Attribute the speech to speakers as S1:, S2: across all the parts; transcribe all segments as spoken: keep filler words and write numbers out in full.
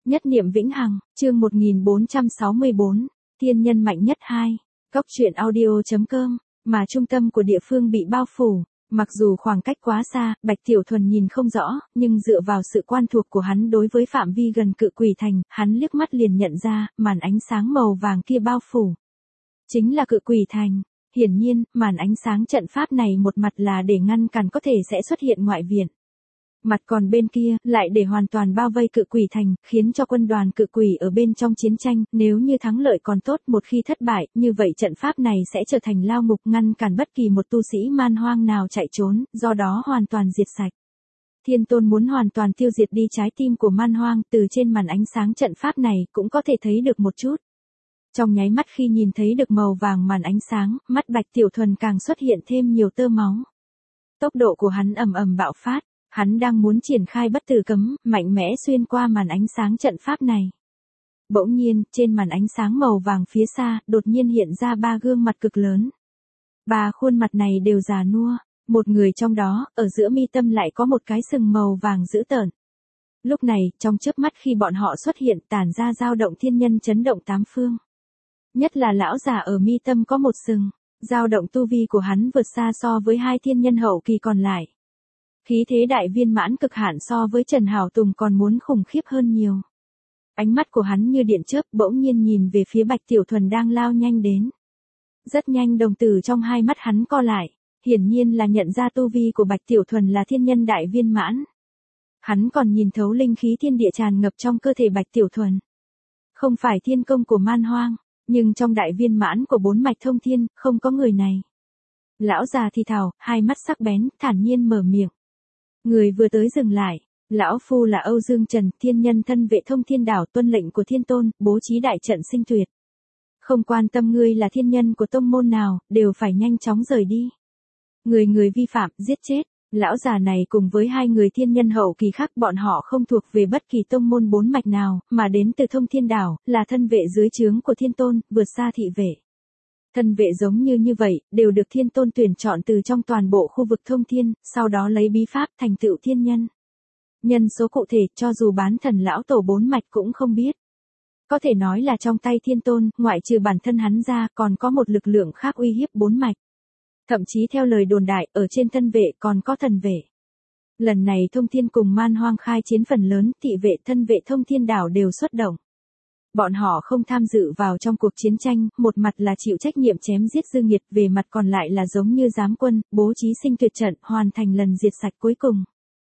S1: Nhất niệm vĩnh hằng, chương một nghìn bốn trăm sáu mươi bốn, thiên nhân mạnh nhất hai. Cốc truyện audio.com, mà trung tâm của địa phương bị bao phủ. Mặc dù khoảng cách quá xa, Bạch Tiểu Thuần nhìn không rõ, nhưng dựa vào sự quan thuộc của hắn đối với phạm vi gần Cự Quỷ Thành, hắn liếc mắt liền nhận ra, màn ánh sáng màu vàng kia bao phủ. Chính là Cự Quỷ Thành. Hiển nhiên, màn ánh sáng trận pháp này một mặt là để ngăn cản có thể sẽ xuất hiện ngoại viện. Mặt còn bên kia, lại để hoàn toàn bao vây Cự Quỷ Thành, khiến cho quân đoàn Cự Quỷ ở bên trong chiến tranh, nếu như thắng lợi còn tốt, một khi thất bại, như vậy trận pháp này sẽ trở thành lao ngục ngăn cản bất kỳ một tu sĩ man hoang nào chạy trốn, do đó hoàn toàn diệt sạch. Thiên Tôn muốn hoàn toàn tiêu diệt đi trái tim của man hoang, từ trên màn ánh sáng trận pháp này cũng có thể thấy được một chút. Trong nháy mắt khi nhìn thấy được màu vàng màn ánh sáng, mắt Bạch Tiểu Thuần càng xuất hiện thêm nhiều tơ máu. Tốc độ của hắn ầm ầm bạo phát. Hắn đang muốn triển khai bất tử cấm, mạnh mẽ xuyên qua màn ánh sáng trận pháp này. Bỗng nhiên, trên màn ánh sáng màu vàng phía xa, đột nhiên hiện ra ba gương mặt cực lớn. Ba khuôn mặt này đều già nua, một người trong đó, ở giữa mi tâm lại có một cái sừng màu vàng dữ tợn. Lúc này, trong chớp mắt khi bọn họ xuất hiện tản ra dao động thiên nhân chấn động tám phương. Nhất là lão già ở mi tâm có một sừng, dao động tu vi của hắn vượt xa so với hai thiên nhân hậu kỳ còn lại. Khí thế đại viên mãn cực hạn so với Trần Hảo Tùng còn muốn khủng khiếp hơn nhiều. Ánh mắt của hắn như điện chớp bỗng nhiên nhìn về phía Bạch Tiểu Thuần đang lao nhanh đến. Rất nhanh đồng tử trong hai mắt hắn co lại, hiển nhiên là nhận ra tu vi của Bạch Tiểu Thuần là thiên nhân đại viên mãn. Hắn còn nhìn thấu linh khí thiên địa tràn ngập trong cơ thể Bạch Tiểu Thuần. Không phải thiên công của man hoang, nhưng trong đại viên mãn của bốn mạch thông thiên, không có người này. Lão già thì thào, hai mắt sắc bén, thản nhiên mở miệng. Người vừa tới dừng lại, lão phu là Âu Dương Trần, thiên nhân thân vệ thông thiên đảo, tuân lệnh của thiên tôn, bố trí đại trận sinh tuyệt. Không quan tâm ngươi là thiên nhân của tông môn nào, đều phải nhanh chóng rời đi. Người người vi phạm, giết chết. Lão già này cùng với hai người thiên nhân hậu kỳ khác, bọn họ không thuộc về bất kỳ tông môn bốn mạch nào, mà đến từ thông thiên đảo, là thân vệ dưới trướng của thiên tôn, vượt xa thị vệ. Thân vệ giống như như vậy, đều được thiên tôn tuyển chọn từ trong toàn bộ khu vực thông thiên, sau đó lấy bí pháp thành tựu thiên nhân. Nhân số cụ thể, cho dù bán thần lão tổ bốn mạch cũng không biết. Có thể nói là trong tay thiên tôn, ngoại trừ bản thân hắn ra, còn có một lực lượng khác uy hiếp bốn mạch. Thậm chí theo lời đồn đại, ở trên thân vệ còn có thần vệ. Lần này thông thiên cùng man hoang khai chiến phần lớn, thị vệ thân vệ thông thiên đảo đều xuất động. Bọn họ không tham dự vào trong cuộc chiến tranh, một mặt là chịu trách nhiệm chém giết dư nghiệt, về mặt còn lại là giống như giám quân, bố trí sinh tuyệt trận, hoàn thành lần diệt sạch cuối cùng.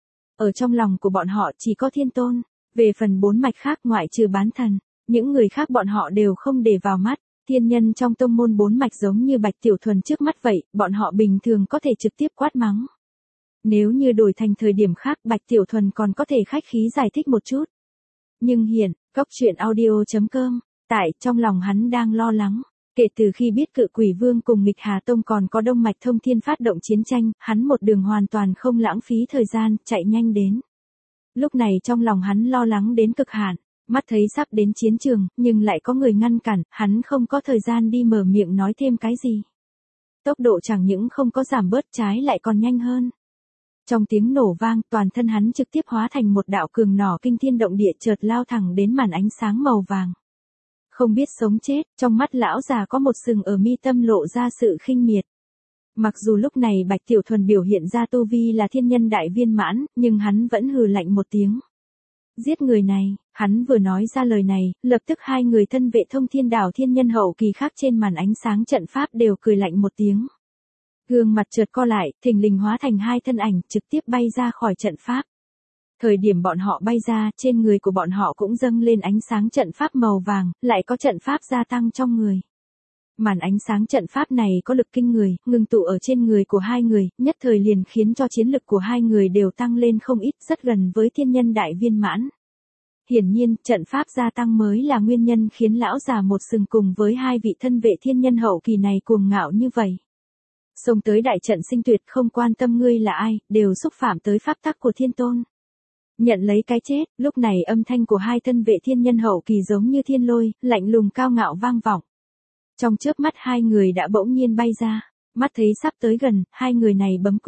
S1: Ở trong lòng của bọn họ chỉ có thiên tôn, về phần bốn mạch khác ngoại trừ bán thần, những người khác bọn họ đều không để vào mắt. Thiên nhân trong tông môn bốn mạch giống như Bạch Tiểu Thuần trước mắt vậy, bọn họ bình thường có thể trực tiếp quát mắng. Nếu như đổi thành thời điểm khác, Bạch Tiểu Thuần còn có thể khách khí giải thích một chút. Nhưng hiện, Cốc truyện audio.com, tại trong lòng hắn đang lo lắng. Kể từ khi biết Cự Quỷ Vương cùng Nghịch Hà Tông còn có Đông Mạch Thông Thiên phát động chiến tranh, hắn một đường hoàn toàn không lãng phí thời gian, chạy nhanh đến. Lúc này trong lòng hắn lo lắng đến cực hạn, mắt thấy sắp đến chiến trường, nhưng lại có người ngăn cản, hắn không có thời gian đi mở miệng nói thêm cái gì. Tốc độ chẳng những không có giảm bớt, trái lại còn nhanh hơn. Trong tiếng nổ vang, toàn thân hắn trực tiếp hóa thành một đạo cường nỏ kinh thiên động địa, chợt lao thẳng đến màn ánh sáng màu vàng. Không biết sống chết, trong mắt lão già có một sừng ở mi tâm lộ ra sự khinh miệt. Mặc dù lúc này Bạch Tiểu Thuần biểu hiện ra tu vi là thiên nhân đại viên mãn, nhưng hắn vẫn hừ lạnh một tiếng. Giết người này, hắn vừa nói ra lời này, lập tức hai người thân vệ thông thiên đảo thiên nhân hậu kỳ khác trên màn ánh sáng trận pháp đều cười lạnh một tiếng. Gương mặt chợt co lại, thình lình hóa thành hai thân ảnh, trực tiếp bay ra khỏi trận pháp. Thời điểm bọn họ bay ra, trên người của bọn họ cũng dâng lên ánh sáng trận pháp màu vàng, lại có trận pháp gia tăng trong người. Màn ánh sáng trận pháp này có lực kinh người, ngưng tụ ở trên người của hai người, nhất thời liền khiến cho chiến lực của hai người đều tăng lên không ít, rất gần với thiên nhân đại viên mãn. Hiển nhiên, trận pháp gia tăng mới là nguyên nhân khiến lão già một sừng cùng với hai vị thân vệ thiên nhân hậu kỳ này cuồng ngạo như vậy. Xông tới đại trận sinh tuyệt, không quan tâm ngươi là ai, đều xúc phạm tới pháp tắc của thiên tôn. Nhận lấy cái chết, lúc này âm thanh của hai thân vệ thiên nhân hậu kỳ giống như thiên lôi, lạnh lùng cao ngạo vang vọng. Trong chớp mắt hai người đã bỗng nhiên bay ra, mắt thấy sắp tới gần, hai người này bấm quyết,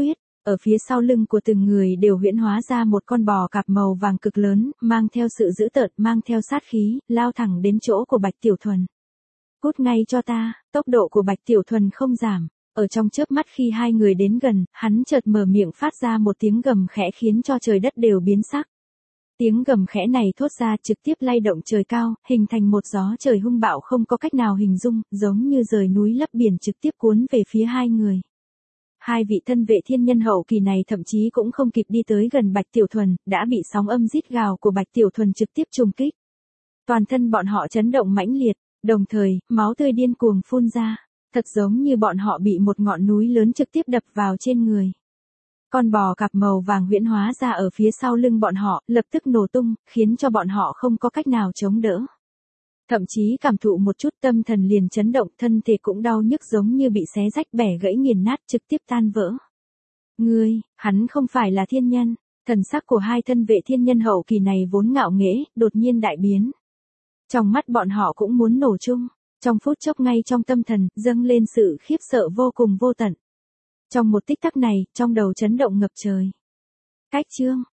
S1: Ở phía sau lưng của từng người đều huyễn hóa ra một con bò cạp màu vàng cực lớn, mang theo sự dữ tợn, mang theo sát khí, lao thẳng đến chỗ của Bạch Tiểu Thuần. Cút ngay cho ta, tốc độ của Bạch Tiểu Thuần không giảm. Ở trong chớp mắt khi hai người đến gần, hắn chợt mở miệng phát ra một tiếng gầm khẽ khiến cho trời đất đều biến sắc. Tiếng gầm khẽ này thốt ra trực tiếp lay động trời cao, hình thành một gió trời hung bạo không có cách nào hình dung, giống như rời núi lấp biển trực tiếp cuốn về phía hai người. Hai vị thân vệ thiên nhân hậu kỳ này thậm chí cũng không kịp đi tới gần Bạch Tiểu Thuần, đã bị sóng âm rít gào của Bạch Tiểu Thuần trực tiếp trùng kích. Toàn thân bọn họ chấn động mãnh liệt, đồng thời, máu tươi điên cuồng phun ra, thật giống như bọn họ bị một ngọn núi lớn trực tiếp đập vào trên người. Con bò cạp màu vàng huyễn hóa ra ở phía sau lưng bọn họ, lập tức nổ tung, khiến cho bọn họ không có cách nào chống đỡ. Thậm chí cảm thụ một chút tâm thần liền chấn động, thân thể cũng đau nhức giống như bị xé rách bẻ gãy nghiền nát trực tiếp tan vỡ. Ngươi, hắn không phải là thiên nhân, thần sắc của hai thân vệ thiên nhân hậu kỳ này vốn ngạo nghễ, đột nhiên đại biến. Trong mắt bọn họ cũng muốn nổ chung, trong phút chốc ngay trong tâm thần, dâng lên sự khiếp sợ vô cùng vô tận. Trong một tích tắc này, trong đầu chấn động ngập trời. Cách chương